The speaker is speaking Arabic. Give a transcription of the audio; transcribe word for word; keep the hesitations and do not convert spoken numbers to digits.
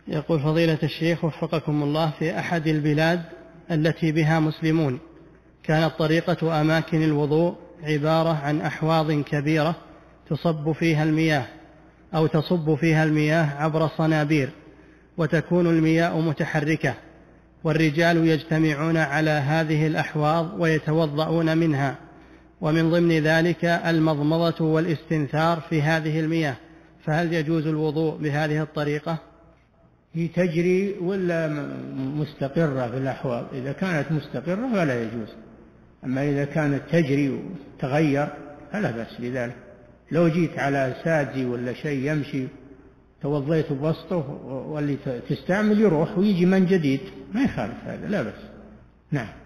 يقول فضيلة الشيخ وفقكم الله، في أحد البلاد التي بها مسلمون كانت طريقة أماكن الوضوء عبارة عن أحواض كبيرة تصب فيها المياه أو تصب فيها المياه عبر صنابير، وتكون المياه متحركة، والرجال يجتمعون على هذه الأحواض ويتوضؤون منها، ومن ضمن ذلك المضمضة والاستنثار في هذه المياه، فهل يجوز الوضوء بهذه الطريقة؟ هي تجري ولا مستقرة في الأحواض؟ إذا كانت مستقرة فلا يجوز، أما إذا كانت تجري وتغير فلا بأس بذلك. لو جيت على سادي ولا شيء يمشي توضيت بوسطه واللي تستعمل يروح ويجي من جديد ما يخالف هذا، لا بأس. نعم.